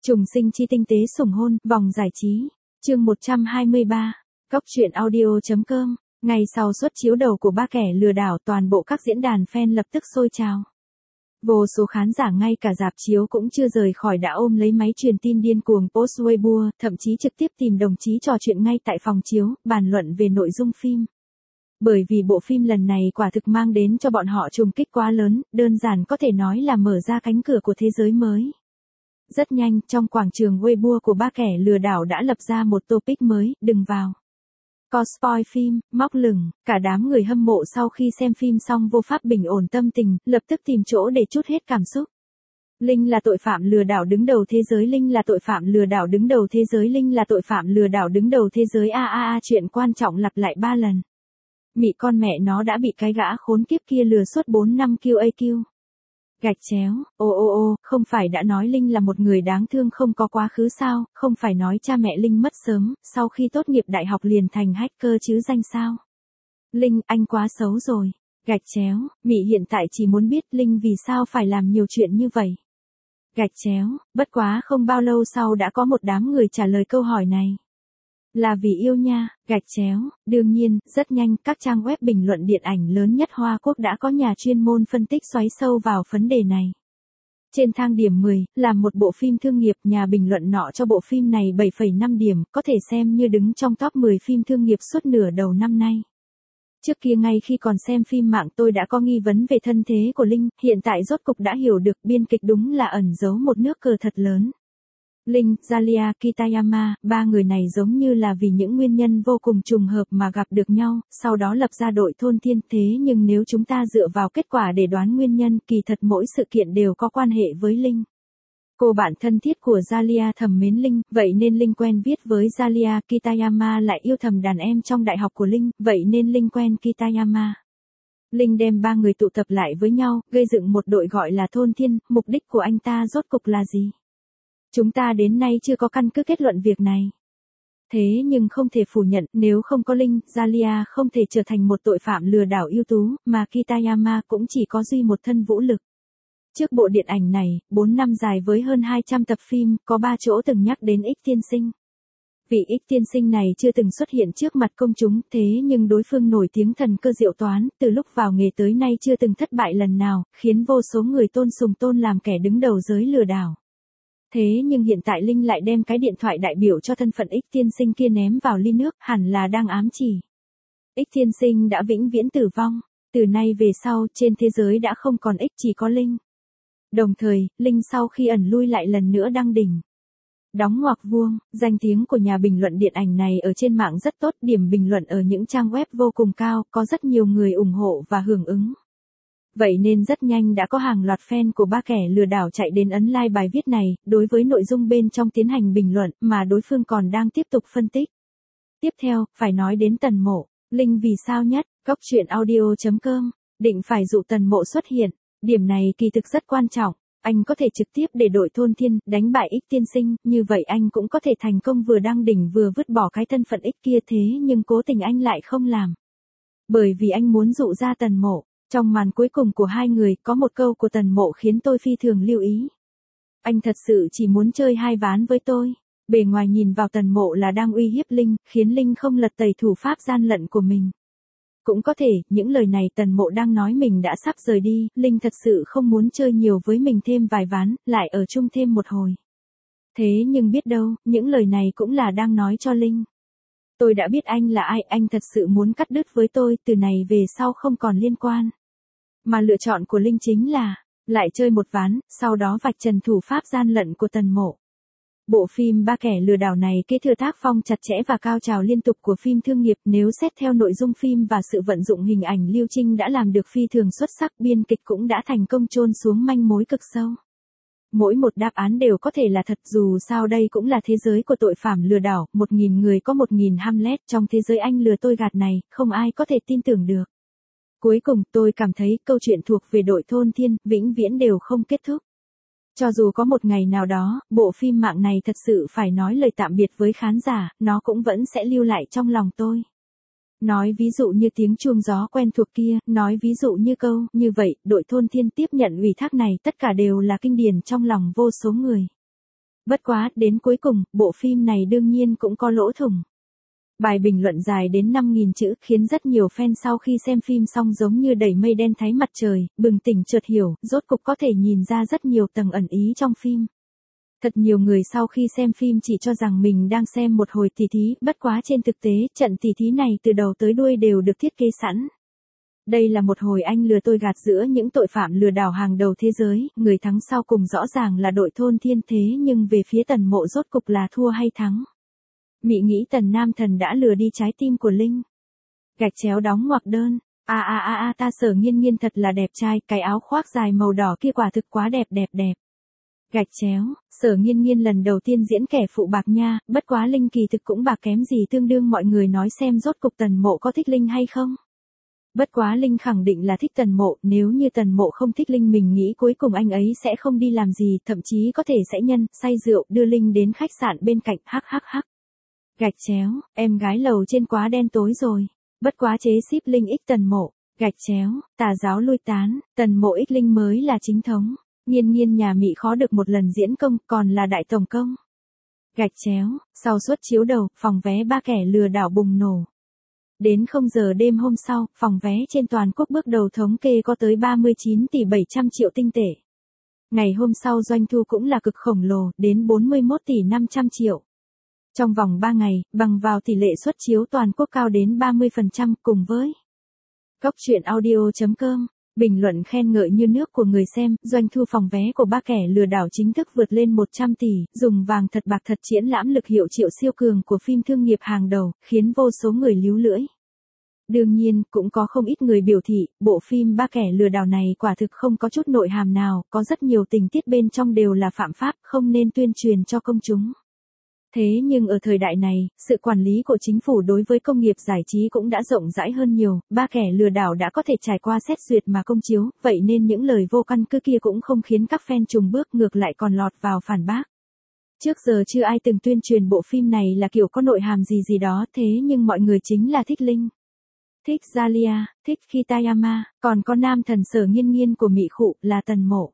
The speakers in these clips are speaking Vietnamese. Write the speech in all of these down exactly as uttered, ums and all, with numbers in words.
Trùng sinh chi tinh tế sủng hôn, vòng giải trí. Chương một trăm hai mươi ba. Cóc truyện audio.com. Ngày sau suất chiếu đầu của ba kẻ lừa đảo, toàn bộ các diễn đàn fan lập tức sôi trào. Vô số khán giả ngay cả rạp chiếu cũng chưa rời khỏi đã ôm lấy máy truyền tin điên cuồng post Weibo, thậm chí trực tiếp tìm đồng chí trò chuyện ngay tại phòng chiếu, bàn luận về nội dung phim. Bởi vì bộ phim lần này quả thực mang đến cho bọn họ trùng kích quá lớn, đơn giản có thể nói là mở ra cánh cửa của thế giới mới. Rất nhanh, trong quảng trường Weibo của ba kẻ lừa đảo đã lập ra một topic mới, đừng vào. Có spoil phim, móc lửng, cả đám người hâm mộ sau khi xem phim xong vô pháp bình ổn tâm tình, lập tức tìm chỗ để trút hết cảm xúc. Linh là tội phạm lừa đảo đứng đầu thế giới, Linh là tội phạm lừa đảo đứng đầu thế giới, Linh là tội phạm lừa đảo đứng đầu thế giới, a a a chuyện quan trọng lặp lại ba lần. Mị con mẹ nó đã bị cái gã khốn kiếp kia lừa suốt bốn năm Q A Q. Gạch chéo, ô ô ô, không phải đã nói Linh là một người đáng thương không có quá khứ sao, không phải nói cha mẹ Linh mất sớm, sau khi tốt nghiệp đại học liền thành hacker chứ danh sao. Linh, anh quá xấu rồi. Gạch chéo, Mị hiện tại chỉ muốn biết Linh vì sao phải làm nhiều chuyện như vậy. Gạch chéo, bất quá không bao lâu sau đã có một đám người trả lời câu hỏi này. Là vì yêu nha, gạch chéo, đương nhiên, rất nhanh, các trang web bình luận điện ảnh lớn nhất Hoa Quốc đã có nhà chuyên môn phân tích xoáy sâu vào vấn đề này. Trên thang điểm mười, là một bộ phim thương nghiệp, nhà bình luận nọ cho bộ phim này bảy phẩy năm điểm, có thể xem như đứng trong top mười phim thương nghiệp suốt nửa đầu năm nay. Trước kia ngay khi còn xem phim mạng tôi đã có nghi vấn về thân thế của Linh, hiện tại rốt cục đã hiểu được biên kịch đúng là ẩn giấu một nước cờ thật lớn. Linh, Zalia, Kitayama, ba người này giống như là vì những nguyên nhân vô cùng trùng hợp mà gặp được nhau, sau đó lập ra đội thôn thiên. Thế nhưng nếu chúng ta dựa vào kết quả để đoán nguyên nhân, kỳ thật mỗi sự kiện đều có quan hệ với Linh. Cô bạn thân thiết của Zalia thầm mến Linh, vậy nên Linh quen viết với Zalia. Kitayama lại yêu thầm đàn em trong đại học của Linh, vậy nên Linh quen Kitayama. Linh đem ba người tụ tập lại với nhau, gây dựng một đội gọi là thôn thiên, mục đích của anh ta rốt cục là gì? Chúng ta đến nay chưa có căn cứ kết luận việc này. Thế nhưng không thể phủ nhận, nếu không có Linh, Zalia không thể trở thành một tội phạm lừa đảo ưu tú, mà Kitayama cũng chỉ có duy một thân vũ lực. Trước bộ điện ảnh này, bốn năm dài với hơn hai trăm tập phim, có ba chỗ từng nhắc đến X tiên sinh. Vị X tiên sinh này chưa từng xuất hiện trước mặt công chúng, thế nhưng đối phương nổi tiếng thần cơ diệu toán, từ lúc vào nghề tới nay chưa từng thất bại lần nào, khiến vô số người tôn sùng tôn làm kẻ đứng đầu giới lừa đảo. Thế nhưng hiện tại Linh lại đem cái điện thoại đại biểu cho thân phận X tiên sinh kia ném vào ly nước, hẳn là đang ám chỉ. X tiên sinh đã vĩnh viễn tử vong, từ nay về sau, trên thế giới đã không còn X, chỉ có Linh. Đồng thời, Linh sau khi ẩn lui lại lần nữa đăng đỉnh. Đóng ngoặc vuông, danh tiếng của nhà bình luận điện ảnh này ở trên mạng rất tốt, điểm bình luận ở những trang web vô cùng cao, có rất nhiều người ủng hộ và hưởng ứng. Vậy nên rất nhanh đã có hàng loạt fan của ba kẻ lừa đảo chạy đến ấn like bài viết này, đối với nội dung bên trong tiến hành bình luận, mà đối phương còn đang tiếp tục phân tích. Tiếp theo, phải nói đến Tần Mộ. Linh vì sao nhất, cóc truyện audio.com, định phải dụ Tần Mộ xuất hiện. Điểm này kỳ thực rất quan trọng, anh có thể trực tiếp để đội thôn thiên, đánh bại X tiên sinh, như vậy anh cũng có thể thành công vừa đăng đỉnh vừa vứt bỏ cái thân phận X kia, thế nhưng cố tình anh lại không làm. Bởi vì anh muốn dụ ra Tần Mộ. Trong màn cuối cùng của hai người, có một câu của Tần Mộ khiến tôi phi thường lưu ý. Anh thật sự chỉ muốn chơi hai ván với tôi. Bề ngoài nhìn vào Tần Mộ là đang uy hiếp Linh, khiến Linh không lật tẩy thủ pháp gian lận của mình. Cũng có thể, những lời này Tần Mộ đang nói mình đã sắp rời đi, Linh thật sự không muốn chơi nhiều với mình thêm vài ván, lại ở chung thêm một hồi. Thế nhưng biết đâu, những lời này cũng là đang nói cho Linh. Tôi đã biết anh là ai, anh thật sự muốn cắt đứt với tôi, từ này về sau không còn liên quan. Mà lựa chọn của Linh chính là, lại chơi một ván, sau đó vạch trần thủ pháp gian lận của Tần Mộ. Bộ phim Ba kẻ lừa đảo này kế thừa tác phong chặt chẽ và cao trào liên tục của phim thương nghiệp, nếu xét theo nội dung phim và sự vận dụng hình ảnh, Lưu Trinh đã làm được phi thường xuất sắc, biên kịch cũng đã thành công chôn xuống manh mối cực sâu. Mỗi một đáp án đều có thể là thật, dù sao đây cũng là thế giới của tội phạm lừa đảo, một nghìn người có một nghìn Hamlet, trong thế giới anh lừa tôi gạt này, không ai có thể tin tưởng được. Cuối cùng, tôi cảm thấy câu chuyện thuộc về đội thôn thiên, vĩnh viễn đều không kết thúc. Cho dù có một ngày nào đó, bộ phim mạng này thật sự phải nói lời tạm biệt với khán giả, nó cũng vẫn sẽ lưu lại trong lòng tôi. Nói ví dụ như tiếng chuông gió quen thuộc kia, nói ví dụ như câu, như vậy, đội thôn thiên tiếp nhận ủy thác này, tất cả đều là kinh điển trong lòng vô số người. Bất quá, đến cuối cùng, bộ phim này đương nhiên cũng có lỗ thủng. Bài bình luận dài đến năm nghìn chữ khiến rất nhiều fan sau khi xem phim xong giống như đẩy mây đen thấy mặt trời, bừng tỉnh chợt hiểu, rốt cục có thể nhìn ra rất nhiều tầng ẩn ý trong phim. Thật nhiều người sau khi xem phim chỉ cho rằng mình đang xem một hồi tỉ thí, bất quá trên thực tế, trận tỉ thí này từ đầu tới đuôi đều được thiết kế sẵn. Đây là một hồi anh lừa tôi gạt giữa những tội phạm lừa đảo hàng đầu thế giới, người thắng sau cùng rõ ràng là đội Thôn Thiên thế nhưng về phía Tần Mộ rốt cục là thua hay thắng. Mị nghĩ Tần Nam Thần đã lừa đi trái tim của Linh. Gạch chéo đóng ngoặc đơn. A a a a ta Sở Nghiên Nghiên thật là đẹp trai, cái áo khoác dài màu đỏ kia quả thực quá đẹp đẹp đẹp. Gạch chéo, Sở Nghiên Nghiên lần đầu tiên diễn kẻ phụ bạc nha, bất quá Linh kỳ thực cũng bạc kém gì tương đương mọi người nói xem rốt cục Tần Mộ có thích Linh hay không. Bất quá Linh khẳng định là thích Tần Mộ, nếu như Tần Mộ không thích Linh mình nghĩ cuối cùng anh ấy sẽ không đi làm gì, thậm chí có thể sẽ nhân, say rượu, đưa Linh đến khách sạn bên cạnh, hắc hắc hắc. Gạch chéo, em gái lầu trên quá đen tối rồi. Bất quá chế ship Linh x Tần Mộ. Gạch chéo, tà giáo lui tán, Tần Mộ x Linh mới là chính thống. Nghiên Nghiên nhà Mị khó được một lần diễn công, còn là đại tổng công. Gạch chéo, sau suất chiếu đầu, phòng vé ba kẻ lừa đảo bùng nổ. Đến không giờ đêm hôm sau, phòng vé trên toàn quốc bước đầu thống kê có tới ba mươi chín tỷ bảy trăm triệu tinh tệ. Ngày hôm sau doanh thu cũng là cực khổng lồ, đến bốn mươi mốt tỷ năm trăm triệu. Trong vòng ba ngày, bằng vào tỷ lệ suất chiếu toàn quốc cao đến ba mươi phần trăm cùng với Cóc truyện audio chấm com, bình luận khen ngợi như nước của người xem, doanh thu phòng vé của ba kẻ lừa đảo chính thức vượt lên một trăm tỷ, dùng vàng thật bạc thật triển lãm lực hiệu triệu siêu cường của phim thương nghiệp hàng đầu, khiến vô số người líu lưỡi. Đương nhiên, cũng có không ít người biểu thị, bộ phim ba kẻ lừa đảo này quả thực không có chút nội hàm nào, có rất nhiều tình tiết bên trong đều là phạm pháp, không nên tuyên truyền cho công chúng. Thế nhưng ở thời đại này, sự quản lý của chính phủ đối với công nghiệp giải trí cũng đã rộng rãi hơn nhiều, ba kẻ lừa đảo đã có thể trải qua xét duyệt mà công chiếu, vậy nên những lời vô căn cứ kia cũng không khiến các fan trùng bước ngược lại còn lọt vào phản bác. Trước giờ chưa ai từng tuyên truyền bộ phim này là kiểu có nội hàm gì gì đó, thế nhưng mọi người chính là thích Linh, thích Zalia, thích Kitayama, còn có nam thần Sở Nghiên Nghiên của Mị Khụ là Tần Mộ.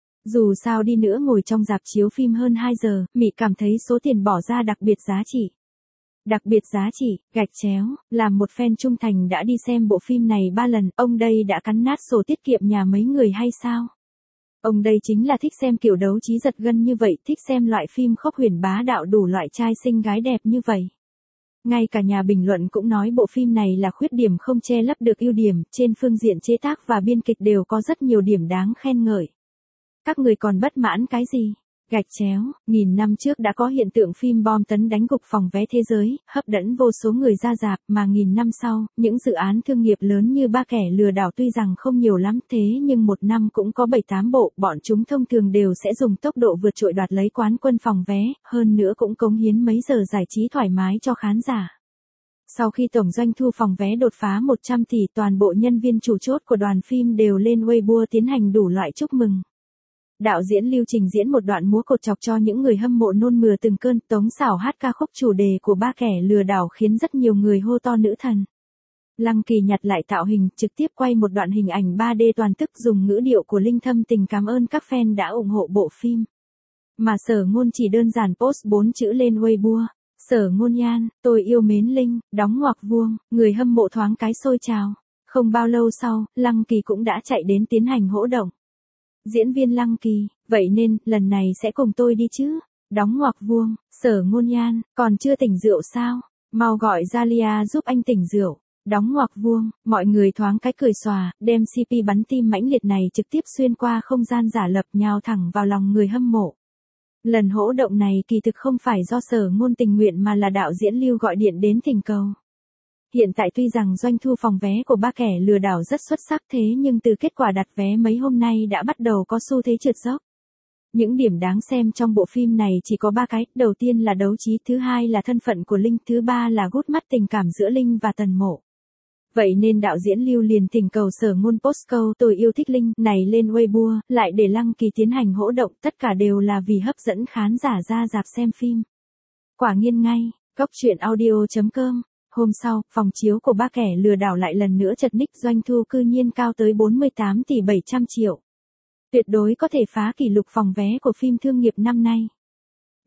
Dù sao đi nữa ngồi trong rạp chiếu phim hơn hai giờ, Mị cảm thấy số tiền bỏ ra đặc biệt giá trị. Đặc biệt giá trị, gạch chéo, làm một fan trung thành đã đi xem bộ phim này ba lần, ông đây đã cắn nát sổ tiết kiệm nhà mấy người hay sao? Ông đây chính là thích xem kiểu đấu trí giật gân như vậy, thích xem loại phim khốc huyền bá đạo đủ loại trai xinh gái đẹp như vậy. Ngay cả nhà bình luận cũng nói bộ phim này là khuyết điểm không che lấp được ưu điểm, trên phương diện chế tác và biên kịch đều có rất nhiều điểm đáng khen ngợi. Các người còn bất mãn cái gì? Gạch chéo, nghìn năm trước đã có hiện tượng phim bom tấn đánh gục phòng vé thế giới, hấp dẫn vô số người ra rạp, mà nghìn năm sau, những dự án thương nghiệp lớn như ba kẻ lừa đảo tuy rằng không nhiều lắm thế nhưng một năm cũng có bảy tám bộ, bọn chúng thông thường đều sẽ dùng tốc độ vượt trội đoạt lấy quán quân phòng vé, hơn nữa cũng cống hiến mấy giờ giải trí thoải mái cho khán giả. Sau khi tổng doanh thu phòng vé đột phá một trăm tỷ, toàn bộ nhân viên chủ chốt của đoàn phim đều lên Weibo tiến hành đủ loại chúc mừng. Đạo diễn Lưu trình diễn một đoạn múa cột chọc cho những người hâm mộ nôn mửa từng cơn, Tống Xảo hát ca khúc chủ đề của ba kẻ lừa đảo khiến rất nhiều người hô to nữ thần. Lăng Kỳ nhặt lại tạo hình, trực tiếp quay một đoạn hình ảnh ba D toàn tức dùng ngữ điệu của Linh thâm tình cảm ơn các fan đã ủng hộ bộ phim. Mà Sở Ngôn chỉ đơn giản post bốn chữ lên Weibo. Sở Ngôn Nhan, tôi yêu mến Linh, đóng ngoặc vuông, người hâm mộ thoáng cái sôi trào. Không bao lâu sau, Lăng Kỳ cũng đã chạy đến tiến hành hỗ động. Diễn viên Lăng Kỳ, vậy nên, lần này sẽ cùng tôi đi chứ? Đóng ngoặc vuông, Sở Ngôn Nhan, còn chưa tỉnh rượu sao? Mau gọi Zalia giúp anh tỉnh rượu. Đóng ngoặc vuông, mọi người thoáng cái cười xòa, đem xê pê bắn tim mãnh liệt này trực tiếp xuyên qua không gian giả lập nhào thẳng vào lòng người hâm mộ. Lần hỗ động này kỳ thực không phải do Sở Ngôn tình nguyện mà là đạo diễn Lưu gọi điện đến thỉnh cầu. Hiện tại tuy rằng doanh thu phòng vé của ba kẻ lừa đảo rất xuất sắc thế nhưng từ kết quả đặt vé mấy hôm nay đã bắt đầu có xu thế trượt dốc. Những điểm đáng xem trong bộ phim này chỉ có ba cái, đầu tiên là đấu trí, thứ hai là thân phận của Linh, thứ ba là gút mắt tình cảm giữa Linh và Tần Mộ. Vậy nên đạo diễn Lưu liền thỉnh cầu Sở Ngôn post câu tôi yêu thích Linh này lên Weibo, lại để Lăng Kỳ tiến hành hỗ động, tất cả đều là vì hấp dẫn khán giả ra rạp xem phim. Quả nhiên ngay, Cóc truyện audio chấm com. Hôm sau, phòng chiếu của ba kẻ lừa đảo lại lần nữa chật ních, doanh thu cư nhiên cao tới bốn mươi tám tỷ bảy trăm triệu. Tuyệt đối có thể phá kỷ lục phòng vé của phim thương nghiệp năm nay.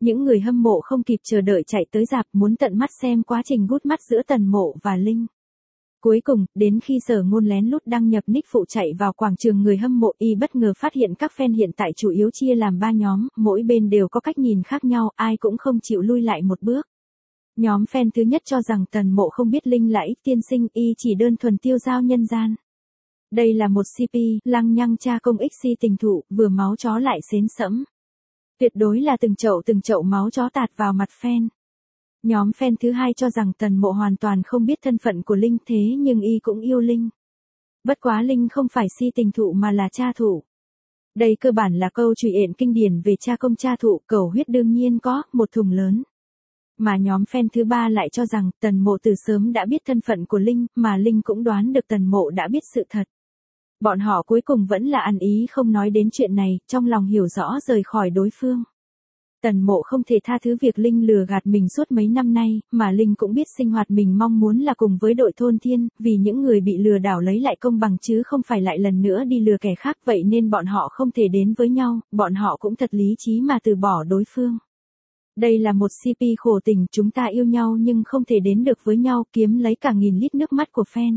Những người hâm mộ không kịp chờ đợi chạy tới rạp muốn tận mắt xem quá trình gút mắt giữa Tần Mộ và Linh. Cuối cùng, đến khi Sở Ngôn lén lút đăng nhập nick phụ chạy vào quảng trường người hâm mộ, y bất ngờ phát hiện các fan hiện tại chủ yếu chia làm ba nhóm, mỗi bên đều có cách nhìn khác nhau, ai cũng không chịu lui lại một bước. Nhóm fan thứ nhất cho rằng Tần Mộ không biết Linh là ích tiên sinh, y chỉ đơn thuần tiêu dao nhân gian. Đây là một xê pê, lăng nhăng cha công ích si tình thụ, vừa máu chó lại xến sẫm. Tuyệt đối là từng chậu từng chậu máu chó tạt vào mặt fan. Nhóm fan thứ hai cho rằng Tần Mộ hoàn toàn không biết thân phận của Linh, thế nhưng y cũng yêu Linh. Bất quá Linh không phải si tình thụ mà là cha thụ. Đây cơ bản là câu truyện ện kinh điển về cha công cha thụ, cầu huyết đương nhiên có, một thùng lớn. Mà nhóm fan thứ ba lại cho rằng Tần Mộ từ sớm đã biết thân phận của Linh, mà Linh cũng đoán được Tần Mộ đã biết sự thật. Bọn họ cuối cùng vẫn là ăn ý không nói đến chuyện này, trong lòng hiểu rõ rời khỏi đối phương. Tần Mộ không thể tha thứ việc Linh lừa gạt mình suốt mấy năm nay, mà Linh cũng biết sinh hoạt mình mong muốn là cùng với đội thôn thiên, vì những người bị lừa đảo lấy lại công bằng chứ không phải lại lần nữa đi lừa kẻ khác, vậy nên bọn họ không thể đến với nhau, bọn họ cũng thật lý trí mà từ bỏ đối phương. Đây là một xê pê khổ tình, chúng ta yêu nhau nhưng không thể đến được với nhau, kiếm lấy cả nghìn lít nước mắt của fan.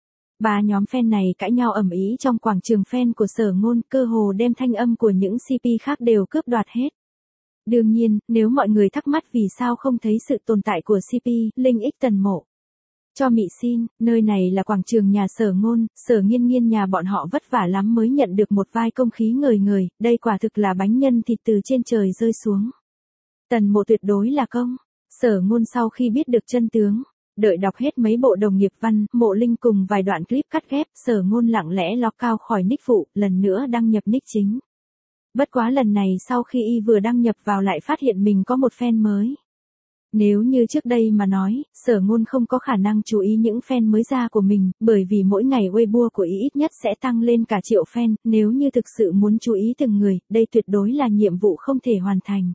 Ba nhóm fan này cãi nhau ầm ĩ trong quảng trường fan của Sở Ngôn, cơ hồ đem thanh âm của những xê pê khác đều cướp đoạt hết. Đương nhiên, nếu mọi người thắc mắc vì sao không thấy sự tồn tại của xê pê, Linh ích Tần Mộ. Cho mị xin, nơi này là quảng trường nhà Sở Ngôn, Sở Nghiên Nghiên nhà bọn họ vất vả lắm mới nhận được một vai công khí ngời ngời, đây quả thực là bánh nhân thịt từ trên trời rơi xuống. Tần Mộ tuyệt đối là công. Sở Ngôn sau khi biết được chân tướng, đợi đọc hết mấy bộ đồng nghiệp văn, Mộ Linh cùng vài đoạn clip cắt ghép, Sở Ngôn lặng lẽ log cao khỏi nick phụ, lần nữa đăng nhập nick chính. Bất quá lần này sau khi y vừa đăng nhập vào lại phát hiện mình có một fan mới. Nếu như trước đây mà nói, Sở Ngôn không có khả năng chú ý những fan mới ra của mình, bởi vì mỗi ngày Weibo của y ít nhất sẽ tăng lên cả triệu fan, nếu như thực sự muốn chú ý từng người, đây tuyệt đối là nhiệm vụ không thể hoàn thành.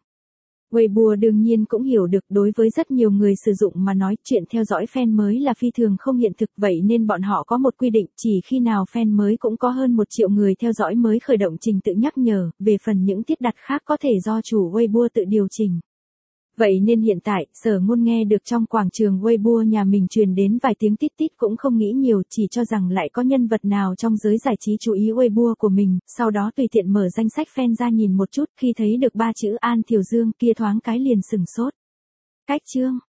Weibo đương nhiên cũng hiểu được đối với rất nhiều người sử dụng mà nói chuyện theo dõi fan mới là phi thường không hiện thực, vậy nên bọn họ có một quy định chỉ khi nào fan mới cũng có hơn một triệu người theo dõi mới khởi động trình tự nhắc nhở, về phần những tiết đặt khác có thể do chủ Weibo tự điều chỉnh. Vậy nên hiện tại, Sở Ngôn nghe được trong quảng trường Weibo nhà mình truyền đến vài tiếng tít tít cũng không nghĩ nhiều, chỉ cho rằng lại có nhân vật nào trong giới giải trí chú ý Weibo của mình, sau đó tùy tiện mở danh sách fan ra nhìn một chút, khi thấy được ba chữ An Thiều Dương kia thoáng cái liền sừng sốt. Cách chương